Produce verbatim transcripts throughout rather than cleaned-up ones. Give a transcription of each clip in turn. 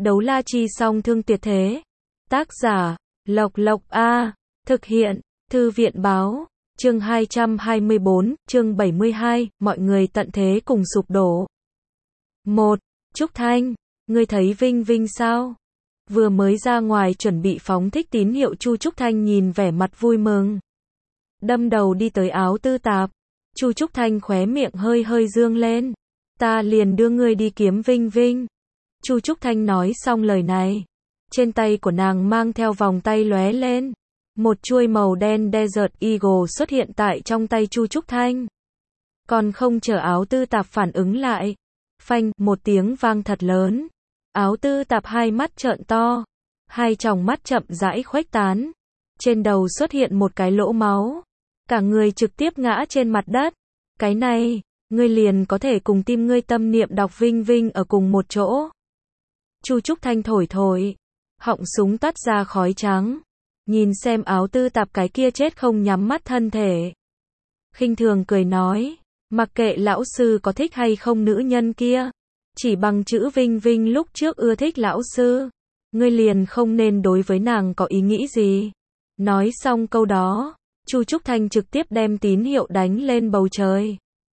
Đấu la chi song thương tuyệt thế. Tác giả, Lộc Lộc A. Thực hiện, Thư viện báo. Chương hai trăm hai mươi bốn, chương bảy mươi hai, mọi người tận thế cùng sụp đổ. một. Trúc Thanh, ngươi thấy Vinh Vinh sao? Vừa mới ra ngoài chuẩn bị phóng thích tín hiệu, Chu Trúc Thanh nhìn vẻ mặt vui mừng. Đâm đầu đi tới áo tư tạp. Chu Trúc Thanh khóe miệng hơi hơi dương lên. Ta liền đưa ngươi đi kiếm Vinh Vinh. Chu Trúc Thanh nói xong lời này. Trên tay của nàng mang theo vòng tay lóe lên. Một chuôi màu đen Desert Eagle xuất hiện tại trong tay Chu Trúc Thanh. Còn không chờ áo tư tạp phản ứng lại. Phanh, một tiếng vang thật lớn. Áo tư tạp hai mắt trợn to. Hai tròng mắt chậm rãi khuếch tán. Trên đầu xuất hiện một cái lỗ máu. Cả người trực tiếp ngã trên mặt đất. Cái này, ngươi liền có thể cùng tim ngươi tâm niệm đọc Vinh Vinh ở cùng một chỗ. Chu Trúc Thanh thổi thổi. Họng súng toát ra khói trắng. Nhìn xem áo tư tạp cái kia chết không nhắm mắt thân thể. Khinh thường cười nói. Mặc kệ lão sư có thích hay không nữ nhân kia. Chỉ bằng chữ Vinh Vinh lúc trước ưa thích lão sư. Ngươi liền không nên đối với nàng có ý nghĩ gì. Nói xong câu đó. Chu Trúc Thanh trực tiếp đem tín hiệu đánh lên bầu trời.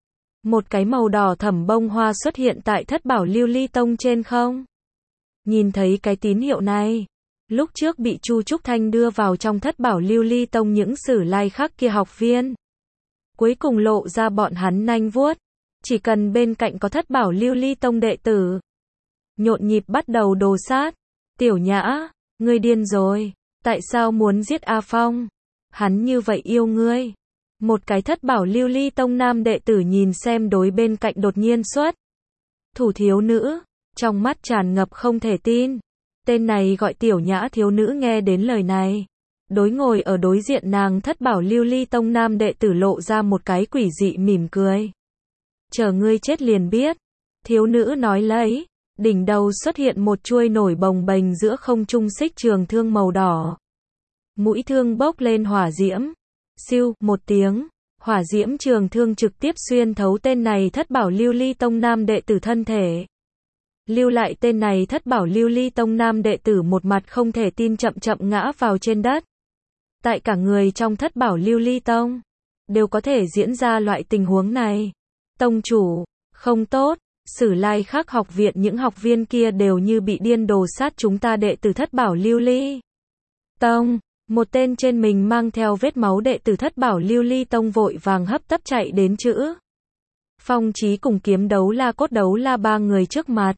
Một cái màu đỏ thẫm bông hoa xuất hiện tại thất bảo lưu ly tông trên không. Nhìn thấy cái tín hiệu này. Lúc trước bị Chu Trúc Thanh đưa vào trong thất bảo lưu ly tông những sử lai khác kia học viên. Cuối cùng lộ ra bọn hắn nanh vuốt. Chỉ cần bên cạnh có thất bảo lưu ly tông đệ tử. Nhộn nhịp bắt đầu đồ sát. Tiểu Nhã, ngươi điên rồi. Tại sao muốn giết A Phong? Hắn như vậy yêu ngươi. Một cái thất bảo lưu ly tông nam đệ tử nhìn xem đối bên cạnh đột nhiên xuất thủ thiếu nữ. Trong mắt tràn ngập không thể tin. Tên này gọi Tiểu Nhã thiếu nữ nghe đến lời này. Đối ngồi ở đối diện nàng thất bảo lưu ly tông nam đệ tử lộ ra một cái quỷ dị mỉm cười. Chờ ngươi chết liền biết. Thiếu nữ nói lấy. Đỉnh đầu xuất hiện một chuôi nổi bồng bềnh giữa không trung xích trường thương màu đỏ. Mũi thương bốc lên hỏa diễm. Siêu, một tiếng. Hỏa diễm trường thương trực tiếp xuyên thấu tên này thất bảo lưu ly tông nam đệ tử thân thể. Lưu lại tên này thất bảo lưu ly tông nam đệ tử một mặt không thể tin chậm chậm ngã vào trên đất. Tại cả người trong thất bảo lưu ly tông. Đều có thể diễn ra loại tình huống này. Tông chủ, không tốt. Sử lai khác học viện những học viên kia đều như bị điên đồ sát chúng ta đệ tử thất bảo lưu ly tông. Một tên trên mình mang theo vết máu đệ tử thất bảo lưu ly tông vội vàng hấp tấp chạy đến chữ Phong Chí cùng kiếm đấu la cốt đấu la ba người trước mặt.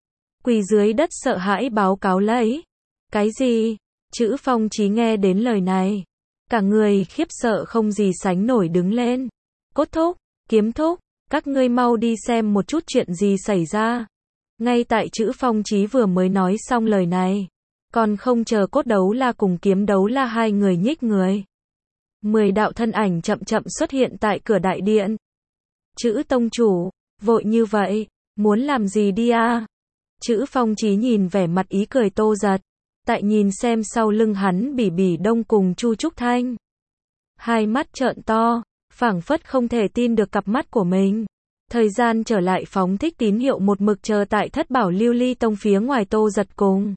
Quỳ dưới đất sợ hãi báo cáo lấy. Cái gì? Chữ Phong Chí nghe đến lời này. Cả người khiếp sợ không gì sánh nổi đứng lên. Cốt thúc, kiếm thúc, các ngươi mau đi xem một chút chuyện gì xảy ra. Ngay tại chữ Phong Chí vừa mới nói xong lời này. Còn không chờ cốt đấu la cùng kiếm đấu la hai người nhích người. Mười đạo thân ảnh chậm chậm xuất hiện tại cửa đại điện. Chữ tông chủ, vội như vậy, muốn làm gì đi à? Chữ Phong Chí nhìn vẻ mặt ý cười Tô Giật. Tại nhìn xem sau lưng hắn Bỉ Bỉ Đông cùng Chu Trúc Thanh. Hai mắt trợn to, phảng phất không thể tin được cặp mắt của mình. Thời gian trở lại phóng thích tín hiệu một mực chờ tại thất bảo lưu ly tông phía ngoài Tô Giật cùng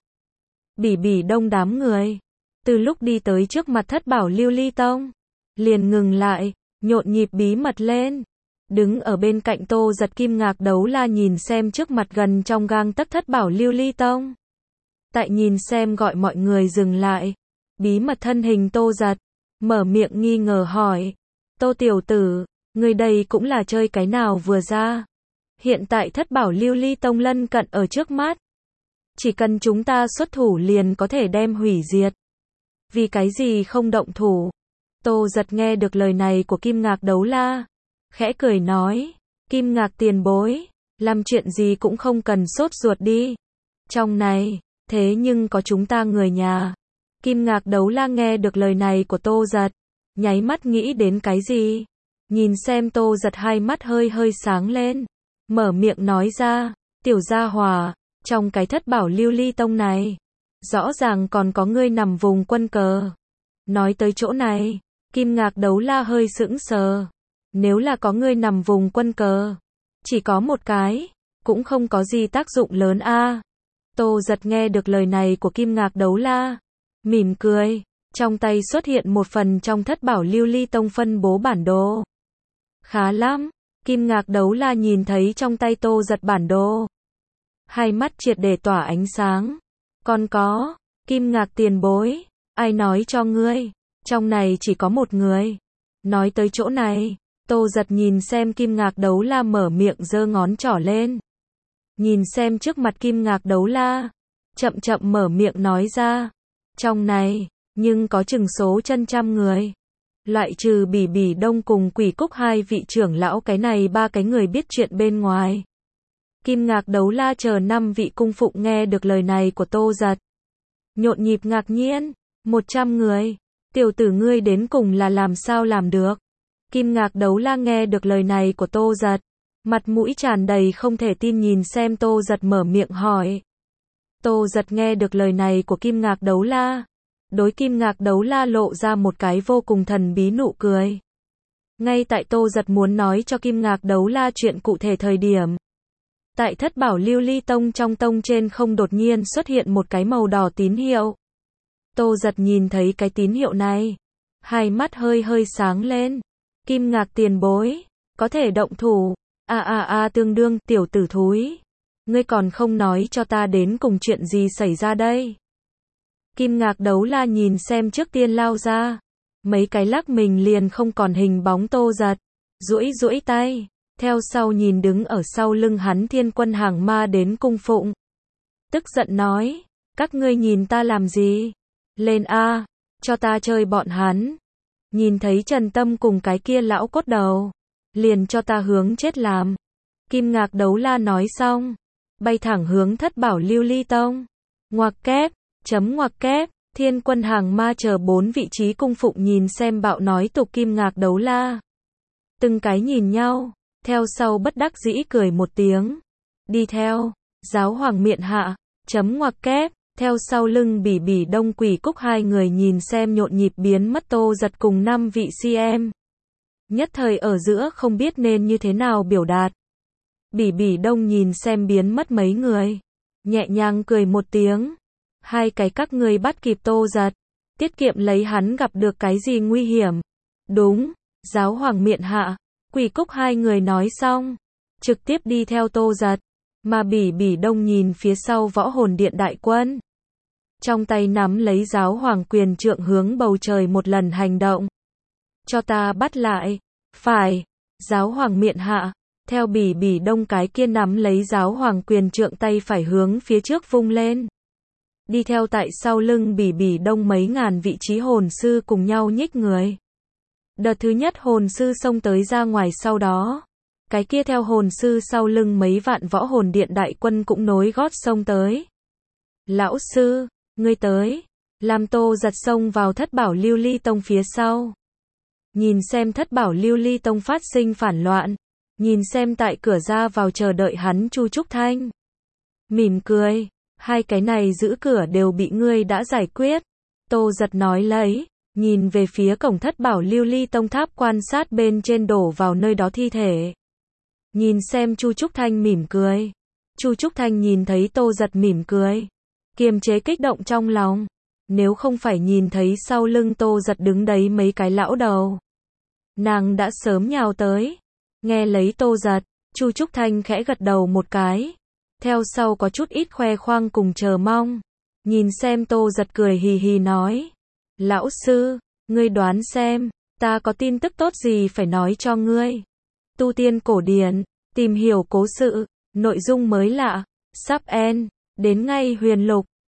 Bỉ Bỉ Đông đám người. Từ lúc đi tới trước mặt thất bảo lưu ly tông. Liền ngừng lại, nhộn nhịp bí mật lên. Đứng ở bên cạnh Tô Giật Kim Ngạc đấu la nhìn xem trước mặt gần trong gang tấc thất bảo lưu ly tông. Tại nhìn xem gọi mọi người dừng lại. Bí mật thân hình Tô Giật. Mở miệng nghi ngờ hỏi. Tô tiểu tử, người đây cũng là chơi cái nào vừa ra. Hiện tại thất bảo lưu ly tông lân cận ở trước mắt. Chỉ cần chúng ta xuất thủ liền có thể đem hủy diệt. Vì cái gì không động thủ? Tô Giật nghe được lời này của Kim Ngạc đấu la. Khẽ cười nói. Kim Ngạc tiền bối. Làm chuyện gì cũng không cần sốt ruột đi. Trong này, thế nhưng có chúng ta người nhà. Kim Ngạc đấu la nghe được lời này của Tô Giật. Nháy mắt nghĩ đến cái gì? Nhìn xem Tô Giật hai mắt hơi hơi sáng lên. Mở miệng nói ra. Tiểu gia hòa. Trong cái thất bảo lưu ly tông này. Rõ ràng còn có ngươi nằm vùng quân cờ. Nói tới chỗ này. Kim Ngạc đấu la hơi sững sờ. Nếu là có ngươi nằm vùng quân cờ. Chỉ có một cái. Cũng không có gì tác dụng lớn a. Tô Giật nghe được lời này của Kim Ngạc Đấu La, mỉm cười, trong tay xuất hiện một phần trong Thất Bảo Lưu Ly Tông phân bố bản đồ. Khá lắm, Kim Ngạc Đấu La nhìn thấy trong tay Tô Giật bản đồ. Hai mắt triệt để tỏa ánh sáng. Còn có, Kim Ngạc tiền bối, ai nói cho ngươi, trong này chỉ có một người. Nói tới chỗ này, Tô Giật nhìn xem Kim Ngạc Đấu La mở miệng giơ ngón trỏ lên. Nhìn xem trước mặt Kim Ngạc Đấu La, chậm chậm mở miệng nói ra. Trong này, nhưng có chừng số chân trăm người. Loại trừ Bỉ Bỉ Đông cùng Quỷ Cúc hai vị trưởng lão, cái này ba cái người biết chuyện bên ngoài. Kim Ngạc Đấu La chờ năm vị cung phụng nghe được lời này của Tô Giật. Nhộn nhịp ngạc nhiên, một trăm người, tiểu tử ngươi đến cùng là làm sao làm được. Kim Ngạc Đấu La nghe được lời này của Tô Giật, mặt mũi tràn đầy không thể tin nhìn xem Tô Giật mở miệng hỏi. Tô Giật nghe được lời này của Kim Ngạc Đấu La, đối Kim Ngạc Đấu La lộ ra một cái vô cùng thần bí nụ cười. Ngay tại Tô Giật muốn nói cho Kim Ngạc Đấu La chuyện cụ thể thời điểm, tại Thất Bảo Lưu Ly Tông trong tông trên không đột nhiên xuất hiện một cái màu đỏ tín hiệu. Tô Giật nhìn thấy cái tín hiệu này, hai mắt hơi hơi sáng lên. Kim Ngạc tiền bối, có thể động thủ. A a a tương đương, tiểu tử thúi. Ngươi còn không nói cho ta đến cùng chuyện gì xảy ra đây. Kim Ngạc Đấu La nhìn xem trước tiên lao ra. Mấy cái lắc mình liền không còn hình bóng Tô Giật. Duỗi duỗi tay. Theo sau nhìn đứng ở sau lưng hắn thiên quân hàng ma đến cung phụng. Tức giận nói, các ngươi nhìn ta làm gì? Lên a, cho ta chơi bọn hắn. Nhìn thấy Trần Tâm cùng cái kia lão cốt đầu, liền cho ta hướng chết làm. Kim Ngạc Đấu La nói xong, bay thẳng hướng Thất Bảo Lưu Ly Tông. Ngoặc kép, chấm ngoặc kép, thiên quân hàng ma chờ bốn vị trí cung phụng nhìn xem bạo nói tục Kim Ngạc Đấu La. Từng cái nhìn nhau, theo sau bất đắc dĩ cười một tiếng. Đi theo, giáo hoàng miện hạ, chấm ngoặc kép. Theo sau lưng Bỉ Bỉ Đông Quỷ Cúc hai người nhìn xem nhộn nhịp biến mất Tô Giật cùng năm vị xê em. Nhất thời ở giữa không biết nên như thế nào biểu đạt. Bỉ Bỉ Đông nhìn xem biến mất mấy người, nhẹ nhàng cười một tiếng. Hai cái các ngươi bắt kịp Tô Giật, tiết kiệm lấy hắn gặp được cái gì nguy hiểm. Đúng, giáo hoàng miện hạ, Quỷ Cúc hai người nói xong, trực tiếp đi theo Tô Giật. Mà Bỉ Bỉ Đông nhìn phía sau Võ Hồn Điện đại quân, trong tay nắm lấy giáo hoàng quyền trượng hướng bầu trời một lần hành động. Cho ta bắt lại. Phải. Giáo hoàng miện hạ, theo Bỉ Bỉ Đông cái kia nắm lấy giáo hoàng quyền trượng tay phải hướng phía trước vung lên. Đi theo tại sau lưng Bỉ Bỉ Đông mấy ngàn vị trí hồn sư cùng nhau nhích người. Đợt thứ nhất hồn sư xông tới ra ngoài, sau đó cái kia theo hồn sư sau lưng mấy vạn Võ Hồn Điện đại quân cũng nối gót xông tới. Lão sư, ngươi tới. Làm Tô Giật xông vào Thất Bảo Lưu Ly Tông phía sau. Nhìn xem Thất Bảo Lưu Ly Tông phát sinh phản loạn. Nhìn xem tại cửa ra vào chờ đợi hắn Chu Trúc Thanh. Mỉm cười, hai cái này giữ cửa đều bị ngươi đã giải quyết. Tô Giật nói lấy, nhìn về phía cổng Thất Bảo Lưu Ly Tông tháp quan sát bên trên đổ vào nơi đó thi thể. Nhìn xem Chu Trúc Thanh mỉm cười. Chu Trúc Thanh nhìn thấy Tô Giật mỉm cười, kiềm chế kích động trong lòng. Nếu không phải nhìn thấy sau lưng Tô Giật đứng đấy mấy cái lão đầu, nàng đã sớm nhào tới. Nghe lấy Tô Giật, Chu Trúc Thanh khẽ gật đầu một cái. Theo sau có chút ít khoe khoang cùng chờ mong. Nhìn xem Tô Giật cười hì hì nói. Lão sư, ngươi đoán xem, ta có tin tức tốt gì phải nói cho ngươi. Tu tiên cổ điển, tìm hiểu cố sự, nội dung mới lạ, sắp end, đến ngay huyền lục.